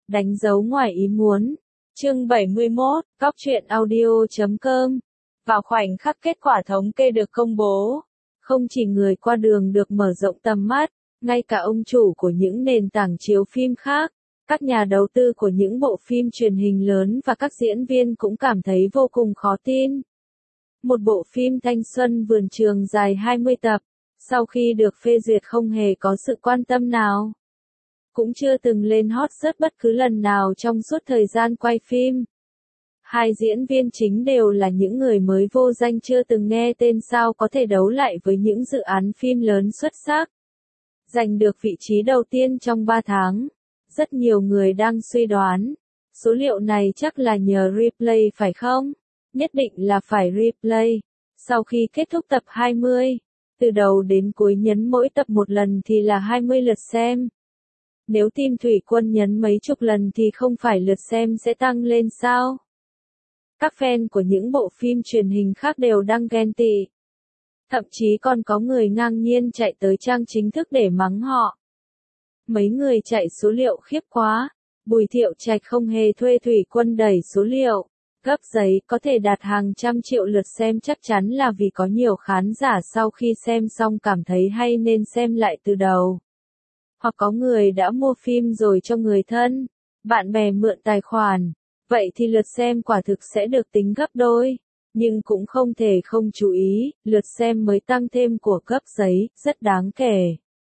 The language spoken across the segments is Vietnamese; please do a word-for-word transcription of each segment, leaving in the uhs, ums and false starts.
Đánh dấu ngoài ý muốn. Chương bảy mươi mốt, Cóc truyện audio chấm com. Vào khoảnh khắc kết quả thống kê được công bố, không chỉ người qua đường được mở rộng tầm mắt, ngay cả ông chủ của những nền tảng chiếu phim khác, các nhà đầu tư của những bộ phim truyền hình lớn và các diễn viên cũng cảm thấy vô cùng khó tin. Một bộ phim thanh xuân vườn trường dài hai mươi tập, sau khi được phê duyệt không hề có sự quan tâm nào, cũng chưa từng lên hot search bất cứ lần nào trong suốt thời gian quay phim. Hai diễn viên chính đều là những người mới vô danh chưa từng nghe tên, sao có thể đấu lại với những dự án phim lớn xuất sắc. Giành được vị trí đầu tiên trong ba tháng. Rất nhiều người đang suy đoán, số liệu này chắc là nhờ replay phải không? Nhất định là phải replay. Sau khi kết thúc tập hai mươi, từ đầu đến cuối nhấn mỗi tập một lần thì là hai mươi lượt xem. Nếu team Thủy Quân nhấn mấy chục lần thì không phải lượt xem sẽ tăng lên sao? Các fan của những bộ phim truyền hình khác đều đang ghen tị. Thậm chí còn có người ngang nhiên chạy tới trang chính thức để mắng họ. Mấy người chạy số liệu khiếp quá. Bùi Thiệu Trạch không hề thuê Thủy Quân đẩy số liệu. Gấp giấy có thể đạt hàng trăm triệu lượt xem chắc chắn là vì có nhiều khán giả sau khi xem xong cảm thấy hay nên xem lại từ đầu. Hoặc có người đã mua phim rồi cho người thân, bạn bè mượn tài khoản. Vậy thì lượt xem quả thực sẽ được tính gấp đôi. Nhưng cũng không thể không chú ý, lượt xem mới tăng thêm của Gấp giấy, rất đáng kể.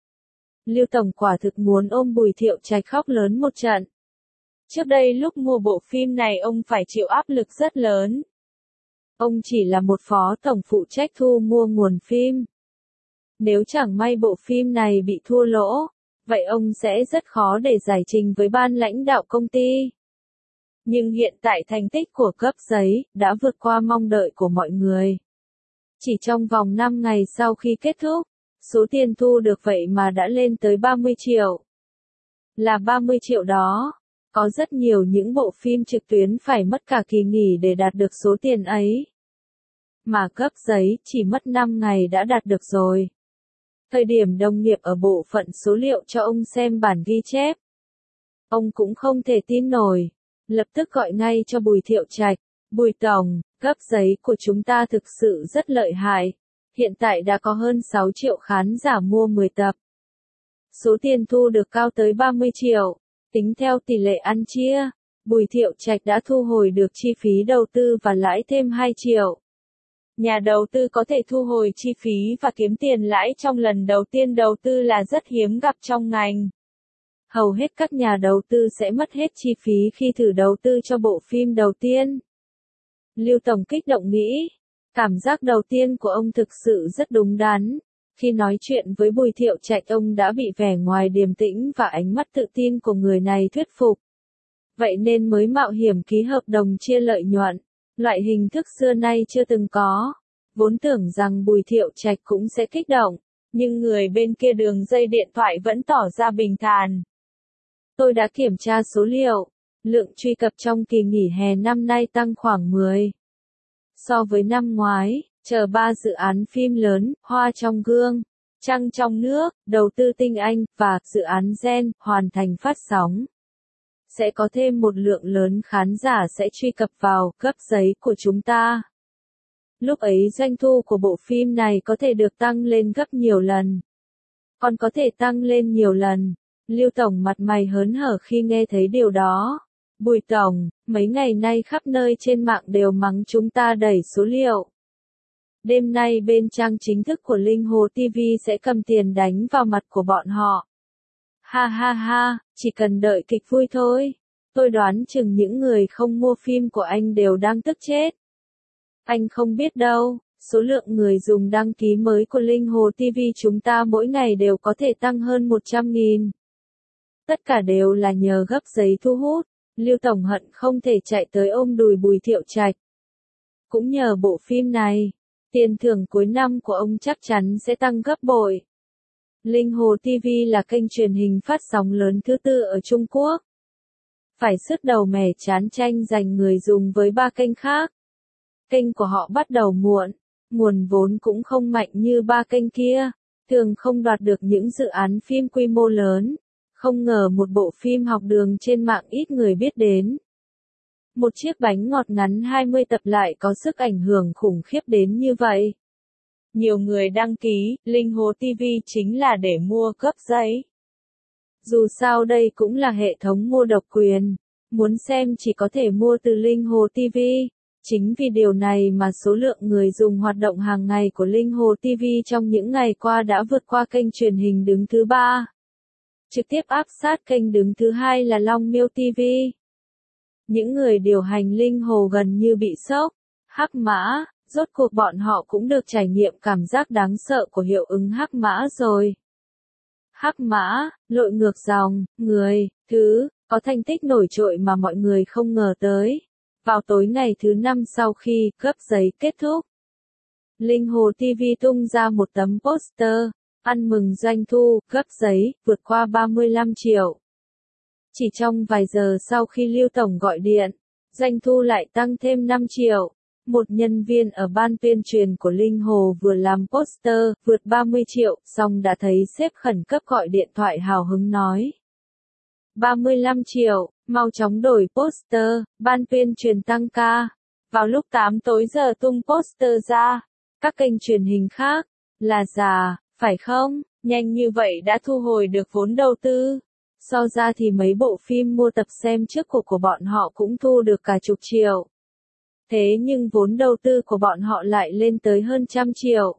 Lưu Tổng quả thực muốn ôm Bùi Thiệu Trạch khóc lớn một trận. Trước đây lúc mua bộ phim này ông phải chịu áp lực rất lớn. Ông chỉ là một phó tổng phụ trách thu mua nguồn phim. Nếu chẳng may bộ phim này bị thua lỗ, vậy ông sẽ rất khó để giải trình với ban lãnh đạo công ty. Nhưng hiện tại thành tích của Gấp giấy đã vượt qua mong đợi của mọi người. Chỉ trong vòng năm ngày sau khi kết thúc, số tiền thu được vậy mà đã lên tới ba mươi triệu. Là ba mươi triệu đó, có rất nhiều những bộ phim trực tuyến phải mất cả kỳ nghỉ để đạt được số tiền ấy. Mà Gấp giấy chỉ mất năm ngày đã đạt được rồi. Thời điểm đồng nghiệp ở bộ phận số liệu cho ông xem bản ghi chép, ông cũng không thể tin nổi. Lập tức gọi ngay cho Bùi Thiệu Trạch. Bùi Tổng, Gấp giấy của chúng ta thực sự rất lợi hại. Hiện tại đã có hơn sáu triệu khán giả mua mười tập. Số tiền thu được cao tới ba mươi triệu. Tính theo tỷ lệ ăn chia, Bùi Thiệu Trạch đã thu hồi được chi phí đầu tư và lãi thêm hai triệu. Nhà đầu tư có thể thu hồi chi phí và kiếm tiền lãi trong lần đầu tiên đầu tư là rất hiếm gặp trong ngành. Hầu hết các nhà đầu tư sẽ mất hết chi phí khi thử đầu tư cho bộ phim đầu tiên. Lưu Tổng kích động nghĩ, cảm giác đầu tiên của ông thực sự rất đúng đắn. Khi nói chuyện với Bùi Thiệu Trạch ông đã bị vẻ ngoài điềm tĩnh và ánh mắt tự tin của người này thuyết phục. Vậy nên mới mạo hiểm ký hợp đồng chia lợi nhuận. Loại hình thức xưa nay chưa từng có. Vốn tưởng rằng Bùi Thiệu Trạch cũng sẽ kích động, nhưng người bên kia đường dây điện thoại vẫn tỏ ra bình thản. Tôi đã kiểm tra số liệu, lượng truy cập trong kỳ nghỉ hè năm nay tăng khoảng mười. So với năm ngoái, chờ ba dự án phim lớn, Hoa trong gương, Trăng trong nước, Đầu tư tinh anh, và dự án Gen, hoàn thành phát sóng. Sẽ có thêm một lượng lớn khán giả sẽ truy cập vào Gấp giấy của chúng ta. Lúc ấy doanh thu của bộ phim này có thể được tăng lên gấp nhiều lần. Còn có thể tăng lên nhiều lần. Lưu Tổng mặt mày hớn hở khi nghe thấy điều đó. Bùi Tổng, mấy ngày nay khắp nơi trên mạng đều mắng chúng ta đẩy số liệu. Đêm nay bên trang chính thức của Linh Hồ ti vi sẽ cầm tiền đánh vào mặt của bọn họ. Ha ha ha, chỉ cần đợi kịch vui thôi. Tôi đoán chừng những người không mua phim của anh đều đang tức chết. Anh không biết đâu, số lượng người dùng đăng ký mới của Linh Hồ ti vi chúng ta mỗi ngày đều có thể tăng hơn một trăm nghìn. Tất cả đều là nhờ Gấp giấy thu hút. Lưu Tổng hận không thể chạy tới ôm đùi Bùi Thiệu Trạch. Cũng nhờ bộ phim này, tiền thưởng cuối năm của ông chắc chắn sẽ tăng gấp bội. Linh Hồ ti vi là kênh truyền hình phát sóng lớn thứ tư ở Trung Quốc. Phải sứt đầu mẻ chán tranh giành người dùng với ba kênh khác. Kênh của họ bắt đầu muộn, nguồn vốn cũng không mạnh như ba kênh kia, thường không đoạt được những dự án phim quy mô lớn. Không ngờ một bộ phim học đường trên mạng ít người biết đến. Một chiếc bánh ngọt ngắn hai mươi tập lại có sức ảnh hưởng khủng khiếp đến như vậy. Nhiều người đăng ký, Linh Hồ ti vi chính là để mua cấp giấy. Dù sao đây cũng là hệ thống mua độc quyền, muốn xem chỉ có thể mua từ Linh Hồ ti vi. Chính vì điều này mà số lượng người dùng hoạt động hàng ngày của Linh Hồ ti vi trong những ngày qua đã vượt qua kênh truyền hình đứng thứ ba. Trực tiếp áp sát kênh đứng thứ hai là Long Miêu ti vi. Những người điều hành Linh Hồ gần như bị sốc. Hắc mã, rốt cuộc bọn họ cũng được trải nghiệm cảm giác đáng sợ của hiệu ứng hắc mã rồi. Hắc mã, lội ngược dòng, người, thứ, có thành tích nổi trội mà mọi người không ngờ tới. Vào tối ngày thứ năm sau khi cấp giấy kết thúc, Linh Hồ ti vi tung ra một tấm poster, ăn mừng doanh thu, cấp giấy, vượt qua ba mươi lăm triệu. Chỉ trong vài giờ sau khi Lưu Tổng gọi điện, doanh thu lại tăng thêm năm triệu. Một nhân viên ở ban tuyên truyền của Linh Hồ vừa làm poster, vượt ba mươi triệu, xong đã thấy sếp khẩn cấp gọi điện thoại hào hứng nói. ba mươi lăm triệu, mau chóng đổi poster, ban tuyên truyền tăng ca. Vào lúc tám tối giờ tung poster ra, các kênh truyền hình khác, là già, phải không, nhanh như vậy đã thu hồi được vốn đầu tư. So ra thì mấy bộ phim mua tập xem trước của của bọn họ cũng thu được cả chục triệu. Thế nhưng vốn đầu tư của bọn họ lại lên tới hơn trăm triệu.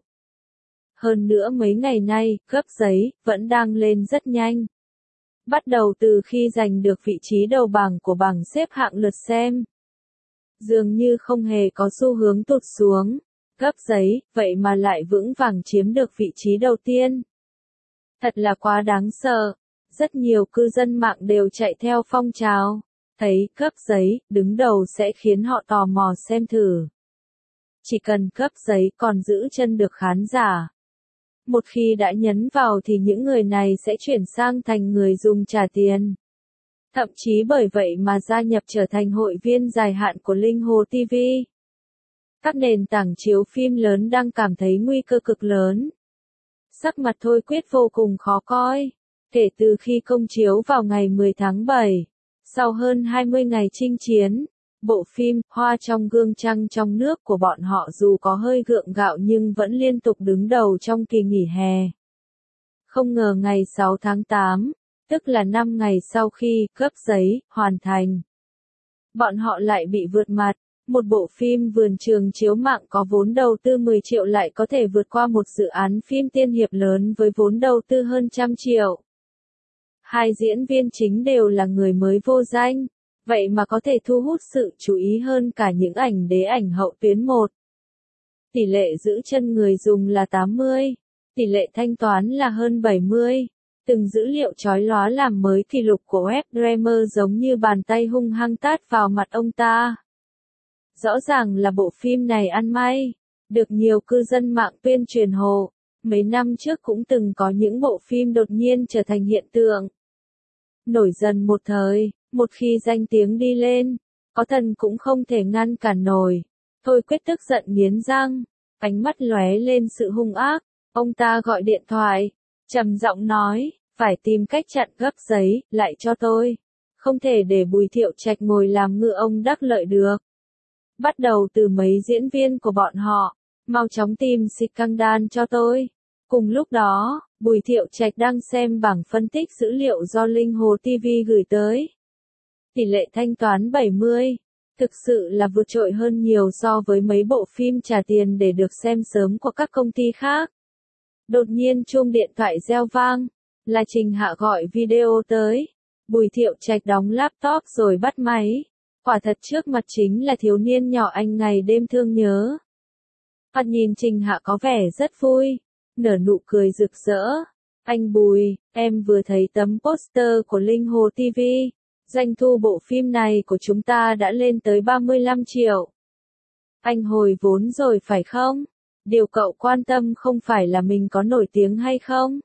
Hơn nữa mấy ngày nay, cấp giấy, vẫn đang lên rất nhanh. Bắt đầu từ khi giành được vị trí đầu bảng của bảng xếp hạng lượt xem. Dường như không hề có xu hướng tụt xuống. Cấp giấy, vậy mà lại vững vàng chiếm được vị trí đầu tiên. Thật là quá đáng sợ. Rất nhiều cư dân mạng đều chạy theo phong trào. Thấy cấp giấy, đứng đầu sẽ khiến họ tò mò xem thử. Chỉ cần cấp giấy còn giữ chân được khán giả. Một khi đã nhấn vào thì những người này sẽ chuyển sang thành người dùng trả tiền. Thậm chí bởi vậy mà gia nhập trở thành hội viên dài hạn của Linh Hồ ti vi. Các nền tảng chiếu phim lớn đang cảm thấy nguy cơ cực lớn. Sắc mặt Thôi Quyết vô cùng khó coi. Kể từ khi công chiếu vào ngày mười tháng bảy, sau hơn hai mươi ngày chinh chiến, bộ phim Hoa trong gương trăng trong nước của bọn họ dù có hơi gượng gạo nhưng vẫn liên tục đứng đầu trong kỳ nghỉ hè. Không ngờ ngày sáu tháng tám, tức là năm ngày sau khi cấp giấy hoàn thành, bọn họ lại bị vượt mặt. Một bộ phim vườn trường chiếu mạng có vốn đầu tư mười triệu lại có thể vượt qua một dự án phim tiên hiệp lớn với vốn đầu tư hơn trăm triệu. Hai diễn viên chính đều là người mới vô danh, vậy mà có thể thu hút sự chú ý hơn cả những ảnh đế ảnh hậu tuyến một. Tỷ lệ giữ chân người dùng là tám mươi, tỷ lệ thanh toán là hơn bảy mươi. Từng dữ liệu chói lóa làm mới kỷ lục của Webdreamer giống như bàn tay hung hăng tát vào mặt ông ta. Rõ ràng là bộ phim này ăn may, được nhiều cư dân mạng tuyên truyền hộ. Mấy năm trước cũng từng có những bộ phim đột nhiên trở thành hiện tượng. Nổi dần một thời, một khi danh tiếng đi lên, có thần cũng không thể ngăn cản nổi. Thôi Quyết tức giận nghiến răng, ánh mắt lóe lên sự hung ác. Ông ta gọi điện thoại, trầm giọng nói, phải tìm cách chặn gấp giấy, lại cho tôi. Không thể để Bùi Thiệu Trạch ngồi làm ngựa ông đắc lợi được. Bắt đầu từ mấy diễn viên của bọn họ, mau chóng tìm scandal cho tôi. Cùng lúc đó, Bùi Thiệu Trạch đang xem bảng phân tích dữ liệu do Linh Hồ ti vi gửi tới. Tỷ lệ thanh toán bảy mươi, thực sự là vượt trội hơn nhiều so với mấy bộ phim trả tiền để được xem sớm của các công ty khác. Đột nhiên chuông điện thoại reo vang, là Trình Hạ gọi video tới. Bùi Thiệu Trạch đóng laptop rồi bắt máy. Quả thật trước mặt chính là thiếu niên nhỏ anh ngày đêm thương nhớ. Mặt nhìn Trình Hạ có vẻ rất vui, nở nụ cười rực rỡ. Anh Bùi, em vừa thấy tấm poster của Linh Hồ ti vi. Doanh thu bộ phim này của chúng ta đã lên tới ba mươi lăm triệu. Anh hồi vốn rồi phải không? Điều cậu quan tâm không phải là mình có nổi tiếng hay không,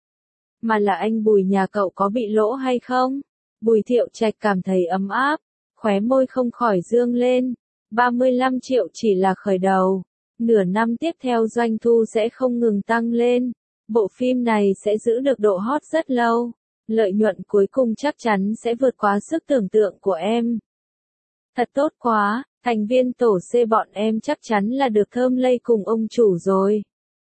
mà là anh Bùi nhà cậu có bị lỗ hay không? Bùi Thiệu Trạch cảm thấy ấm áp, khóe môi không khỏi dương lên. ba mươi lăm triệu chỉ là khởi đầu. Nửa năm tiếp theo doanh thu sẽ không ngừng tăng lên. Bộ phim này sẽ giữ được độ hot rất lâu. Lợi nhuận cuối cùng chắc chắn sẽ vượt quá sức tưởng tượng của em. Thật tốt quá, thành viên tổ C bọn em chắc chắn là được thơm lây cùng ông chủ rồi.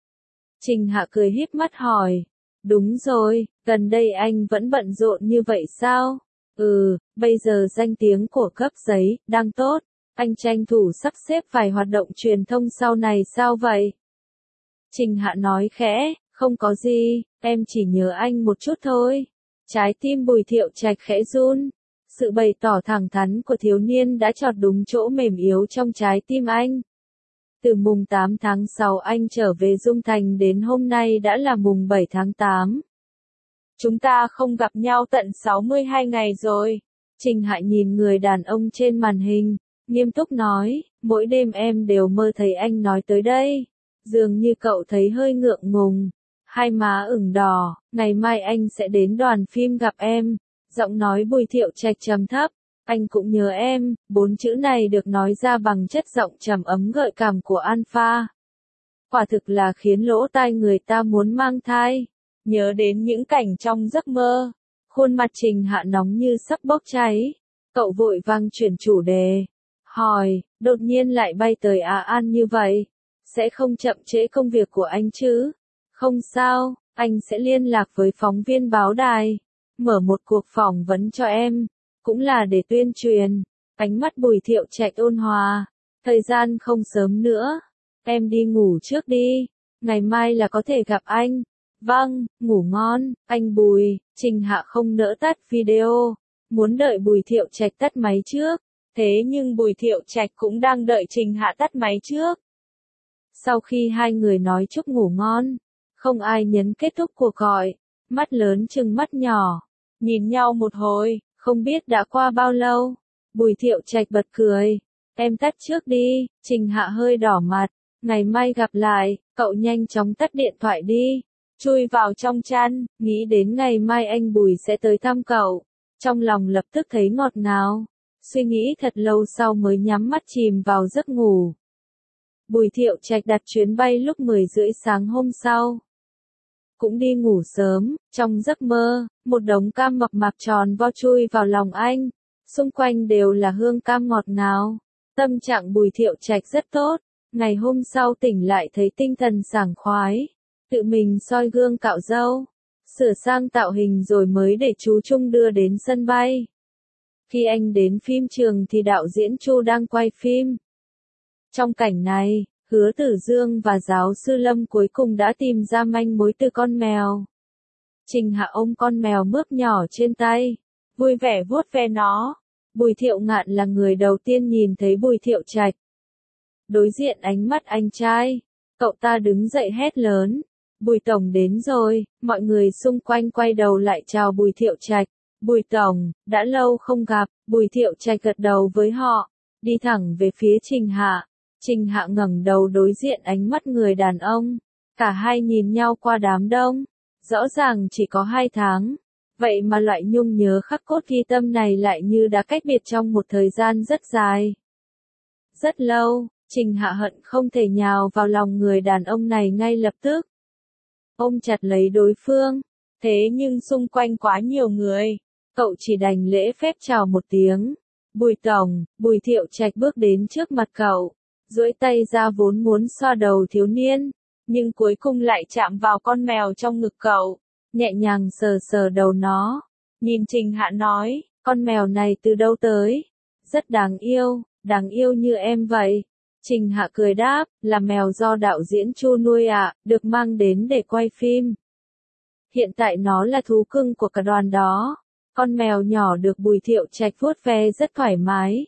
Trình Hạ cười híp mắt hỏi. Đúng rồi, gần đây anh vẫn bận rộn như vậy sao? Ừ, bây giờ danh tiếng của cấp giấy, đang tốt. Anh tranh thủ sắp xếp vài hoạt động truyền thông sau này sao vậy? Trình Hạ nói khẽ, không có gì, em chỉ nhớ anh một chút thôi. Trái tim Bùi Thiệu Trạch khẽ run. Sự bày tỏ thẳng thắn của thiếu niên đã chọt đúng chỗ mềm yếu trong trái tim anh. Từ mùng tám tháng sáu anh trở về Dung Thành đến hôm nay đã là mùng bảy tháng tám. Chúng ta không gặp nhau tận sáu mươi hai ngày rồi. Trình Hạ nhìn người đàn ông trên màn hình, nghiêm túc nói, mỗi đêm em đều mơ thấy anh nói tới đây. Dường như cậu thấy hơi ngượng ngùng, hai má ửng đỏ, ngày mai anh sẽ đến đoàn phim gặp em. Giọng nói Bùi Thiệu Trạch trầm thấp, anh cũng nhớ em, bốn chữ này được nói ra bằng chất giọng trầm ấm gợi cảm của Alpha. Quả thực là khiến lỗ tai người ta muốn mang thai. Nhớ đến những cảnh trong giấc mơ, khuôn mặt Trình Hạ nóng như sắp bốc cháy. Cậu vội vàng chuyển chủ đề, hỏi, đột nhiên lại bay tới Á An như vậy, sẽ không chậm trễ công việc của anh chứ? Không sao, anh sẽ liên lạc với phóng viên báo đài, mở một cuộc phỏng vấn cho em, cũng là để tuyên truyền. Ánh mắt Bùi Thiệu Trạch ôn hòa, thời gian không sớm nữa, em đi ngủ trước đi, ngày mai là có thể gặp anh. Vâng, ngủ ngon, anh Bùi. Trình Hạ không nỡ tắt video, muốn đợi Bùi Thiệu Trạch tắt máy trước, thế nhưng Bùi Thiệu Trạch cũng đang đợi Trình Hạ tắt máy trước. Sau khi hai người nói chúc ngủ ngon, không ai nhấn kết thúc cuộc gọi, mắt lớn trừng mắt nhỏ, nhìn nhau một hồi, không biết đã qua bao lâu. Bùi Thiệu Trạch bật cười, em tắt trước đi. Trình Hạ hơi đỏ mặt, ngày mai gặp lại. Cậu nhanh chóng tắt điện thoại đi, chui vào trong chăn, nghĩ đến ngày mai anh Bùi sẽ tới thăm cậu, trong lòng lập tức thấy ngọt ngào, suy nghĩ thật lâu sau mới nhắm mắt chìm vào giấc ngủ. Bùi Thiệu Trạch đặt chuyến bay lúc mười rưỡi sáng hôm sau. Cũng đi ngủ sớm, trong giấc mơ, một đống cam mập mạp tròn vo chui vào lòng anh, xung quanh đều là hương cam ngọt ngào. Tâm trạng Bùi Thiệu Trạch rất tốt, ngày hôm sau tỉnh lại thấy tinh thần sảng khoái, tự mình soi gương cạo râu, sửa sang tạo hình rồi mới để chú Trung đưa đến sân bay. Khi anh đến phim trường thì đạo diễn Chu đang quay phim. Trong cảnh này, Hứa Tử Dương và giáo sư Lâm cuối cùng đã tìm ra manh mối từ con mèo. Trình Hạ ôm con mèo mướp nhỏ trên tay, vui vẻ vuốt ve nó. Bùi Thiệu Ngạn là người đầu tiên nhìn thấy Bùi Thiệu Trạch. Đối diện ánh mắt anh trai, cậu ta đứng dậy hét lớn, Bùi Tổng đến rồi. Mọi người xung quanh quay đầu lại chào Bùi Thiệu Trạch. Bùi Tổng, đã lâu không gặp. Bùi Thiệu Trạch gật đầu với họ, đi thẳng về phía Trình Hạ. Trình Hạ ngẩng đầu đối diện ánh mắt người đàn ông, cả hai nhìn nhau qua đám đông, rõ ràng chỉ có hai tháng, vậy mà loại nhung nhớ khắc cốt ghi tâm này lại như đã cách biệt trong một thời gian rất dài. Rất lâu, Trình Hạ hận không thể nhào vào lòng người đàn ông này ngay lập tức, ôm chặt lấy đối phương, thế nhưng xung quanh quá nhiều người, cậu chỉ đành lễ phép chào một tiếng. Bùi Tổng. Bùi Thiệu Trạch bước đến trước mặt cậu, duỗi tay ra vốn muốn xoa đầu thiếu niên, nhưng cuối cùng lại chạm vào con mèo trong ngực cậu, nhẹ nhàng sờ sờ đầu nó. Nhìn Trình Hạ nói, con mèo này từ đâu tới? Rất đáng yêu, đáng yêu như em vậy. Trình Hạ cười đáp, là mèo do đạo diễn Chu nuôi ạ, à, được mang đến để quay phim. Hiện tại nó là thú cưng của cả đoàn đó. Con mèo nhỏ được Bùi Thiệu Trạch vuốt ve rất thoải mái,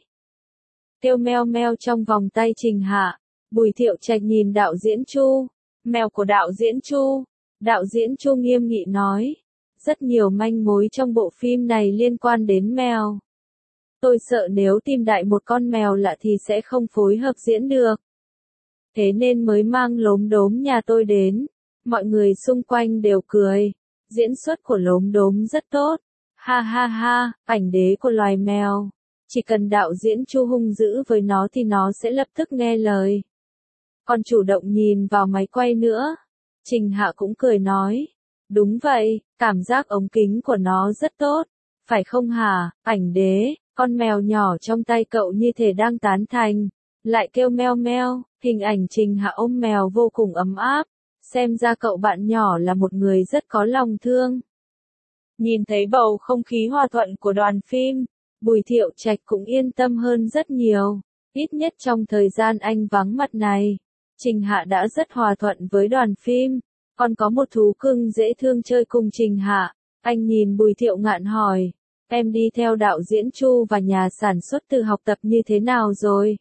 kêu meo meo trong vòng tay Trình Hạ. Bùi Thiệu Trạch nhìn đạo diễn Chu, mèo của đạo diễn Chu. Đạo diễn Chu nghiêm nghị nói, rất nhiều manh mối trong bộ phim này liên quan đến mèo. Tôi sợ nếu tìm đại một con mèo lạ thì sẽ không phối hợp diễn được. Thế nên mới mang Lốm Đốm nhà tôi đến. Mọi người xung quanh đều cười. Diễn xuất của Lốm Đốm rất tốt. Ha ha ha, ảnh đế của loài mèo. Chỉ cần đạo diễn Chu hung dữ với nó thì nó sẽ lập tức nghe lời. Còn chủ động nhìn vào máy quay nữa. Trình Hạ cũng cười nói, Đúng vậy, cảm giác ống kính của nó rất tốt. Phải không hả, ảnh đế, con mèo nhỏ trong tay cậu như thể đang tán thành. Lại kêu meo meo, hình ảnh Trình Hạ ôm mèo vô cùng ấm áp. Xem ra cậu bạn nhỏ là một người rất có lòng thương. Nhìn thấy bầu không khí hòa thuận của đoàn phim, Bùi Thiệu Trạch cũng yên tâm hơn rất nhiều. Ít nhất trong thời gian anh vắng mặt này, Trình Hạ đã rất hòa thuận với đoàn phim. Còn có một thú cưng dễ thương chơi cùng Trình Hạ. Anh nhìn Bùi Thiệu Ngạn hỏi, em đi theo đạo diễn Chu và nhà sản xuất từ học tập như thế nào rồi?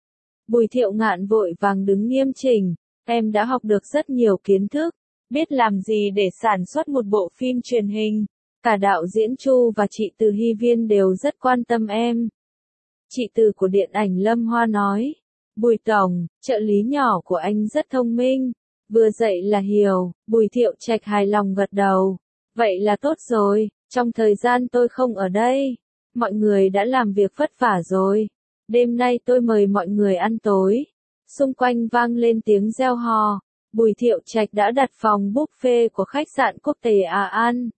Bùi Thiệu Ngạn vội vàng đứng nghiêm chỉnh, em đã học được rất nhiều kiến thức, biết làm gì để sản xuất một bộ phim truyền hình. Cả đạo diễn Chu và chị Từ Hy Viên đều rất quan tâm em. Chị Từ của điện ảnh Lâm Hoa nói, Bùi Tổng, trợ lý nhỏ của anh rất thông minh, vừa dạy là hiểu. Bùi Thiệu Trạch hài lòng gật đầu. Vậy là tốt rồi, trong thời gian tôi không ở đây, mọi người đã làm việc vất vả rồi. Đêm nay tôi mời mọi người ăn tối. Xung quanh vang lên tiếng reo hò. Bùi Thiệu Trạch đã đặt phòng buffet của khách sạn quốc tế A An.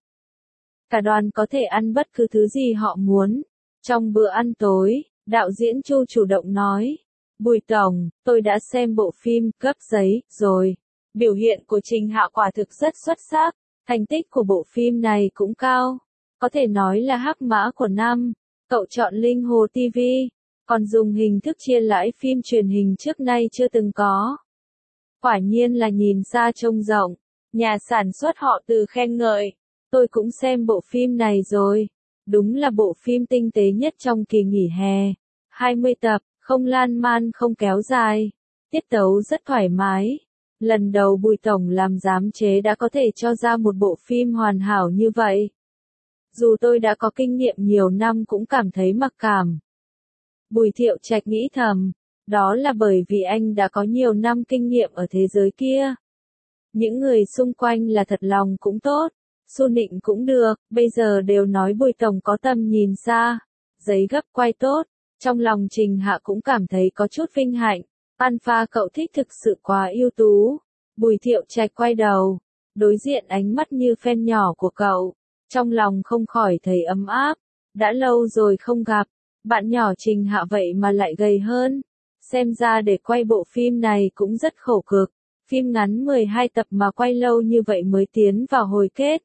Cả đoàn có thể ăn bất cứ thứ gì họ muốn. Trong bữa ăn tối, đạo diễn Chu chủ động nói, Bùi Tổng, tôi đã xem bộ phim Cấp Giấy rồi. Biểu hiện của Trình Hạ quả thực rất xuất sắc. Thành tích của bộ phim này cũng cao. Có thể nói là hắc mã của năm. Cậu chọn Linh Hồ ti vi, còn dùng hình thức chia lãi phim truyền hình trước nay chưa từng có. Quả nhiên là nhìn xa trông rộng. Nhà sản xuất họ Từ khen ngợi. Tôi cũng xem bộ phim này rồi. Đúng là bộ phim tinh tế nhất trong kỳ nghỉ hè. hai mươi tập, không lan man không kéo dài. Tiết tấu rất thoải mái. Lần đầu Bùi Tổng làm giám chế đã có thể cho ra một bộ phim hoàn hảo như vậy. Dù tôi đã có kinh nghiệm nhiều năm cũng cảm thấy mặc cảm. Bùi Thiệu Trạch nghĩ thầm, đó là bởi vì anh đã có nhiều năm kinh nghiệm ở thế giới kia. Những người xung quanh là thật lòng cũng tốt, Xu Nịnh cũng được, bây giờ đều nói Bùi Tổng có tầm nhìn xa, giấy gấp quay tốt. Trong lòng Trình Hạ cũng cảm thấy có chút vinh hạnh. Alpha cậu thích thực sự quá ưu tú. Bùi Thiệu Trạch quay đầu, đối diện ánh mắt như fan nhỏ của cậu. Trong lòng không khỏi thấy ấm áp. Đã lâu rồi không gặp, bạn nhỏ Trình Hạ vậy mà lại gầy hơn. Xem ra để quay bộ phim này cũng rất khổ cực. Phim ngắn mười hai tập mà quay lâu như vậy mới tiến vào hồi kết.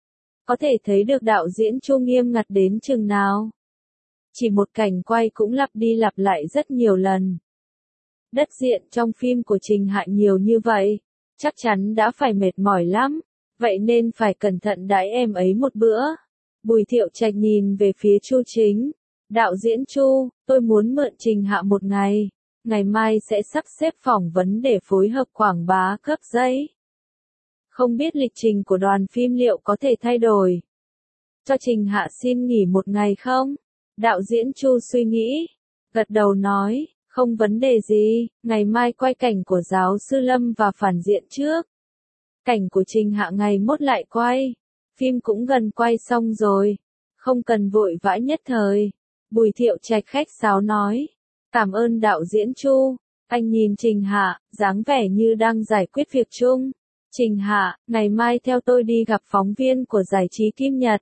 Có thể thấy được đạo diễn Chu nghiêm ngặt đến chừng nào. Chỉ một cảnh quay cũng lặp đi lặp lại rất nhiều lần. Đất diện trong phim của Trình Hạ nhiều như vậy, chắc chắn đã phải mệt mỏi lắm, vậy nên phải cẩn thận đãi em ấy một bữa. Bùi Thiệu Trạch nhìn về phía Chu Chính, đạo diễn Chu, tôi muốn mượn Trình Hạ một ngày, ngày mai sẽ sắp xếp phỏng vấn để phối hợp quảng bá Cấp Giấy. Không biết lịch trình của đoàn phim liệu có thể thay đổi. Cho Trình Hạ xin nghỉ một ngày không? Đạo diễn Chu suy nghĩ, gật đầu nói, không vấn đề gì, ngày mai quay cảnh của giáo sư Lâm và phản diện trước. Cảnh của Trình Hạ ngày mốt lại quay, phim cũng gần quay xong rồi, không cần vội vã nhất thời. Bùi Thiệu Trạch khách sáo nói, cảm ơn đạo diễn Chu. Anh nhìn Trình Hạ, dáng vẻ như đang giải quyết việc chung. Trình Hạ, ngày mai theo tôi đi gặp phóng viên của giải trí Kim Nhật.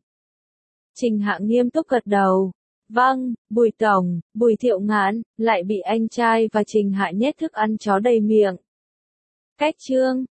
Trình Hạ nghiêm túc gật đầu. Vâng, Bùi Tổng. Bùi Thiệu Ngạn, lại bị anh trai và Trình Hạ nhét thức ăn chó đầy miệng. Cách chương